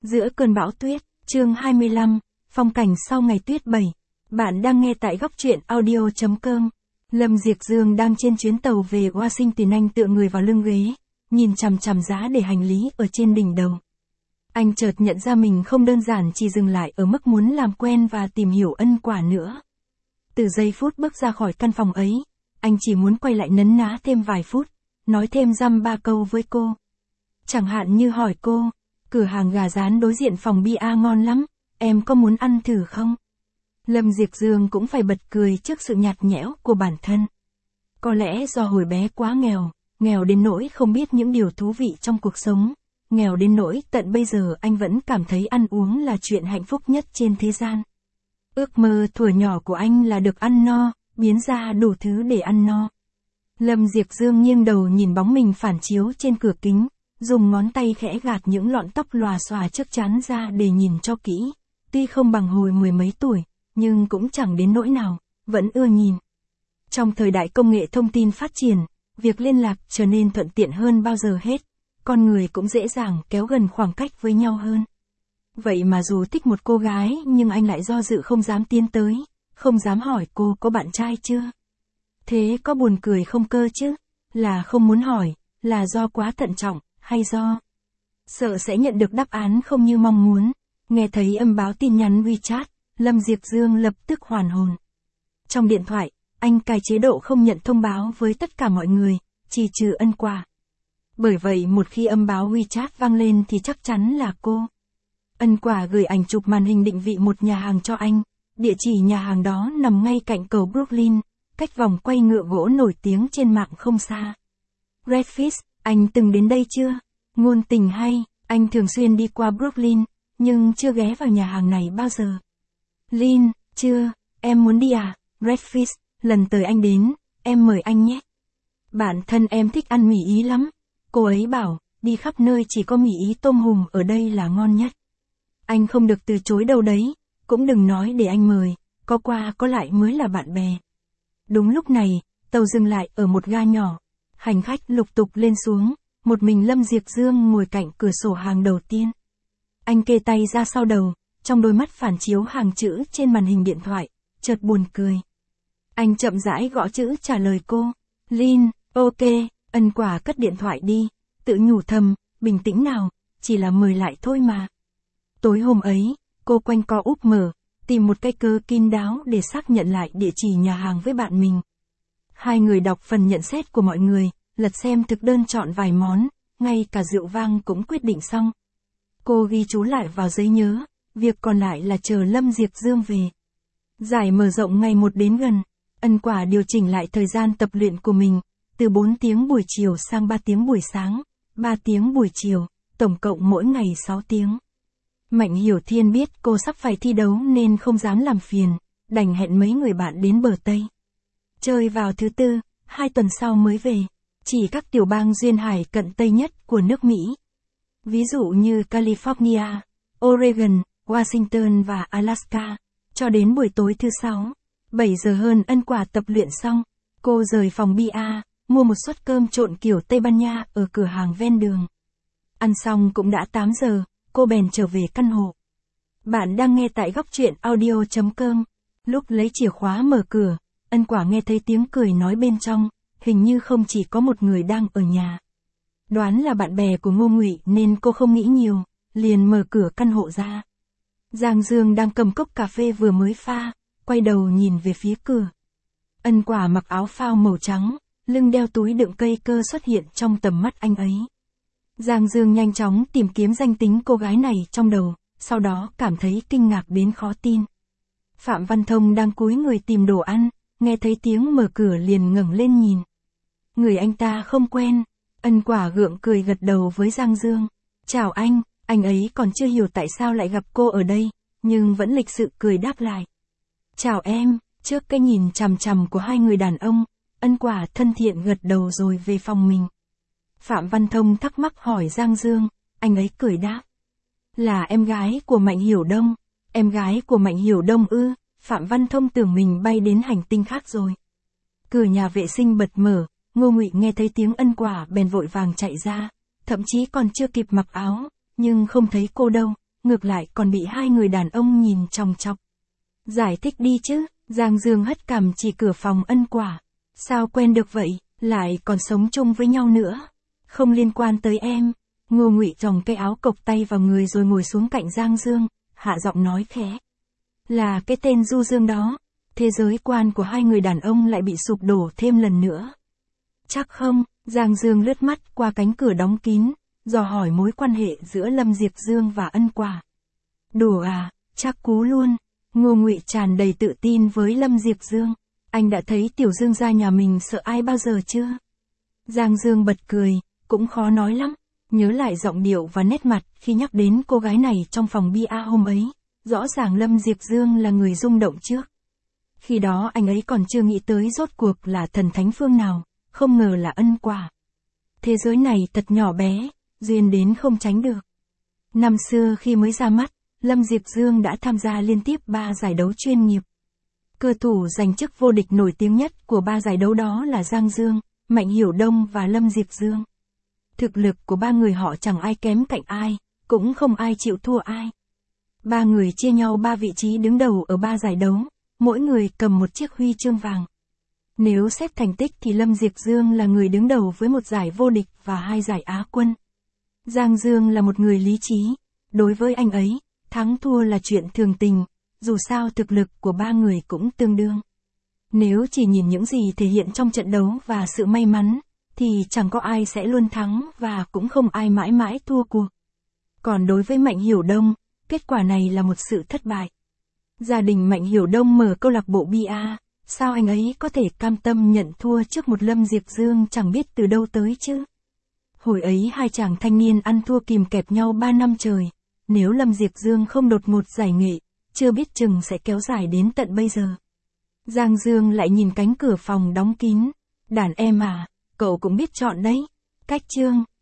Giữa cơn bão tuyết, chương 25, phong cảnh sau ngày tuyết 7. Bạn đang nghe tại góc truyện audio.com. Lâm Diệc Dương đang trên chuyến tàu về Washington, anh tựa người vào lưng ghế, nhìn chằm chằm giá để hành lý ở trên đỉnh đầu. Anh chợt nhận ra mình không đơn giản chỉ dừng lại ở mức muốn làm quen và tìm hiểu Ân Quả nữa. Từ giây phút bước ra khỏi căn phòng ấy, anh chỉ muốn quay lại nấn ná thêm vài phút, nói thêm dăm ba câu với cô. Chẳng hạn như hỏi cô, cửa hàng gà rán đối diện phòng bia ngon lắm, em có muốn ăn thử không? Lâm Diệc Dương cũng phải bật cười trước sự nhạt nhẽo của bản thân. Có lẽ do hồi bé quá nghèo, nghèo đến nỗi không biết những điều thú vị trong cuộc sống, nghèo đến nỗi tận bây giờ anh vẫn cảm thấy ăn uống là chuyện hạnh phúc nhất trên thế gian. Ước mơ thuở nhỏ của anh là được ăn no, biến ra đủ thứ để ăn no. Lâm Diệc Dương nghiêng đầu nhìn bóng mình phản chiếu trên cửa kính, dùng ngón tay khẽ gạt những lọn tóc lòa xòa trước trán ra để nhìn cho kỹ. Tuy không bằng hồi mười mấy tuổi, nhưng cũng chẳng đến nỗi nào, vẫn ưa nhìn. Trong thời đại công nghệ thông tin phát triển, việc liên lạc trở nên thuận tiện hơn bao giờ hết, con người cũng dễ dàng kéo gần khoảng cách với nhau hơn. Vậy mà dù thích một cô gái nhưng anh lại do dự không dám tiến tới, không dám hỏi cô có bạn trai chưa. Thế có buồn cười không cơ chứ? Là không muốn hỏi, là do quá thận trọng, hay do sợ sẽ nhận được đáp án không như mong muốn. Nghe thấy âm báo tin nhắn WeChat, Lâm Diệc Dương lập tức hoàn hồn. Trong điện thoại, anh cài chế độ không nhận thông báo với tất cả mọi người, chỉ trừ Ân Quả. Bởi vậy một khi âm báo WeChat vang lên thì chắc chắn là cô. Ân Quả gửi ảnh chụp màn hình định vị một nhà hàng cho anh. Địa chỉ nhà hàng đó nằm ngay cạnh cầu Brooklyn, cách vòng quay ngựa gỗ nổi tiếng trên mạng không xa. Red Fish, anh từng đến đây chưa? Ngôn tình hay, anh thường xuyên đi qua Brooklyn, nhưng chưa ghé vào nhà hàng này bao giờ. Lynn, chưa, em muốn đi à? Red Fish, lần tới anh đến, em mời anh nhé. Bản thân em thích ăn mì Ý lắm. Cô ấy bảo, đi khắp nơi chỉ có mì Ý tôm hùm ở đây là ngon nhất. Anh không được từ chối đâu đấy, cũng đừng nói để anh mời, có qua có lại mới là bạn bè. Đúng lúc này, tàu dừng lại ở một ga nhỏ. Hành khách lục tục lên xuống, một mình Lâm Diệc Dương ngồi cạnh cửa sổ hàng đầu tiên. Anh kê tay ra sau đầu, trong đôi mắt phản chiếu hàng chữ trên màn hình điện thoại, chợt buồn cười. Anh chậm rãi gõ chữ trả lời cô. Lynn, ok. Ân Quả cất điện thoại đi, tự nhủ thầm, bình tĩnh nào, chỉ là mời lại thôi mà. Tối hôm ấy, cô quanh co úp mở, tìm một cái cớ kín đáo để xác nhận lại địa chỉ nhà hàng với bạn mình. Hai người đọc phần nhận xét của mọi người, lật xem thực đơn chọn vài món, ngay cả rượu vang cũng quyết định xong. Cô ghi chú lại vào giấy nhớ, việc còn lại là chờ Lâm Diệc Dương về. Giải mở rộng ngày một đến gần, Ân Quả điều chỉnh lại thời gian tập luyện của mình, từ 4 tiếng buổi chiều sang 3 tiếng buổi sáng, 3 tiếng buổi chiều, tổng cộng mỗi ngày 6 tiếng. Mạnh Hiểu Thiên biết cô sắp phải thi đấu nên không dám làm phiền, đành hẹn mấy người bạn đến bờ Tây. Chơi vào thứ Tư, 2 tuần sau mới về, chỉ các tiểu bang duyên hải cận Tây nhất của nước Mỹ. Ví dụ như California, Oregon, Washington và Alaska. Cho đến buổi tối thứ Sáu, 7 giờ hơn Ân Quả tập luyện xong, cô rời phòng bia, mua một suất cơm trộn kiểu Tây Ban Nha ở cửa hàng ven đường. Ăn xong cũng đã 8 giờ, cô bèn trở về căn hộ. Bạn đang nghe tại góc truyện audio.com. Lúc lấy chìa khóa mở cửa, Ân Quả nghe thấy tiếng cười nói bên trong, hình như không chỉ có một người đang ở nhà. Đoán là bạn bè của Ngô Ngụy nên cô không nghĩ nhiều, liền mở cửa căn hộ ra. Giang Dương đang cầm cốc cà phê vừa mới pha, quay đầu nhìn về phía cửa. Ân Quả mặc áo phao màu trắng, lưng đeo túi đựng cây cơ xuất hiện trong tầm mắt anh ấy. Giang Dương nhanh chóng tìm kiếm danh tính cô gái này trong đầu, sau đó cảm thấy kinh ngạc đến khó tin. Phạm Văn Thông đang cúi người tìm đồ ăn, nghe thấy tiếng mở cửa liền ngẩng lên nhìn. Người anh ta không quen. Ân Quả gượng cười gật đầu với Giang Dương. Chào anh ấy còn chưa hiểu tại sao lại gặp cô ở đây, nhưng vẫn lịch sự cười đáp lại. Chào em. Trước cái nhìn chằm chằm của hai người đàn ông, Ân Quả thân thiện gật đầu rồi về phòng mình. Phạm Văn Thông thắc mắc hỏi Giang Dương, anh ấy cười đáp. Là em gái của Mạnh Hiểu Đông. Em gái của Mạnh Hiểu Đông ư? Phạm Văn Thông tưởng mình bay đến hành tinh khác rồi. Cửa nhà vệ sinh bật mở, Ngô Ngụy nghe thấy tiếng Ân Quả bèn vội vàng chạy ra, thậm chí còn chưa kịp mặc áo, nhưng không thấy cô đâu, ngược lại còn bị hai người đàn ông nhìn chòng chọc. Giải thích đi chứ, Giang Dương hất cằm chỉ cửa phòng Ân Quả. Sao quen được vậy, lại còn sống chung với nhau nữa. Không liên quan tới em. Ngô Ngụy tròng cái áo cộc tay vào người rồi ngồi xuống cạnh Giang Dương, hạ giọng nói khẽ. Là cái tên Du Dương đó. Thế giới quan của hai người đàn ông lại bị sụp đổ thêm lần nữa. Chắc không, Giang Dương lướt mắt qua cánh cửa đóng kín, dò hỏi mối quan hệ giữa Lâm Diệp Dương và Ân Quả. Đùa à, chắc cú luôn. Ngô Ngụy tràn đầy tự tin với Lâm Diệp Dương. Anh đã thấy Tiểu Dương gia nhà mình sợ ai bao giờ chưa? Giang Dương bật cười, cũng khó nói lắm. Nhớ lại giọng điệu và nét mặt khi nhắc đến cô gái này trong phòng bia hôm ấy. Rõ ràng Lâm Diệp Dương là người rung động trước. Khi đó anh ấy còn chưa nghĩ tới rốt cuộc là thần thánh phương nào, không ngờ là Ân Quả. Thế giới này thật nhỏ bé, duyên đến không tránh được. Năm xưa khi mới ra mắt, Lâm Diệp Dương đã tham gia liên tiếp 3 giải đấu chuyên nghiệp. Cơ thủ giành chức vô địch nổi tiếng nhất của 3 giải đấu đó là Giang Dương, Mạnh Hiểu Đông và Lâm Diệp Dương. Thực lực của 3 người họ chẳng ai kém cạnh ai, cũng không ai chịu thua ai. 3 người chia nhau 3 vị trí đứng đầu ở 3 giải đấu, mỗi người cầm một chiếc huy chương vàng. Nếu xét thành tích thì Lâm Diệp Dương là người đứng đầu với 1 giải vô địch và 2 giải Á quân. Giang Dương là một người lý trí, đối với anh ấy, thắng thua là chuyện thường tình, dù sao thực lực của 3 người cũng tương đương. Nếu chỉ nhìn những gì thể hiện trong trận đấu và sự may mắn, thì chẳng có ai sẽ luôn thắng và cũng không ai mãi mãi thua cuộc. Còn đối với Mạnh Hiểu Đông, kết quả này là một sự thất bại. Gia đình Mạnh Hiểu Đông mở câu lạc bộ bia, sao anh ấy có thể cam tâm nhận thua trước một Lâm Diệp Dương chẳng biết từ đâu tới chứ? Hồi ấy hai chàng thanh niên ăn thua kìm kẹp nhau 3 năm trời, nếu Lâm Diệp Dương không đột ngột giải nghệ, chưa biết chừng sẽ kéo dài đến tận bây giờ. Giang Dương lại nhìn cánh cửa phòng đóng kín. Đàn em à, cậu cũng biết chọn đấy. Cách chương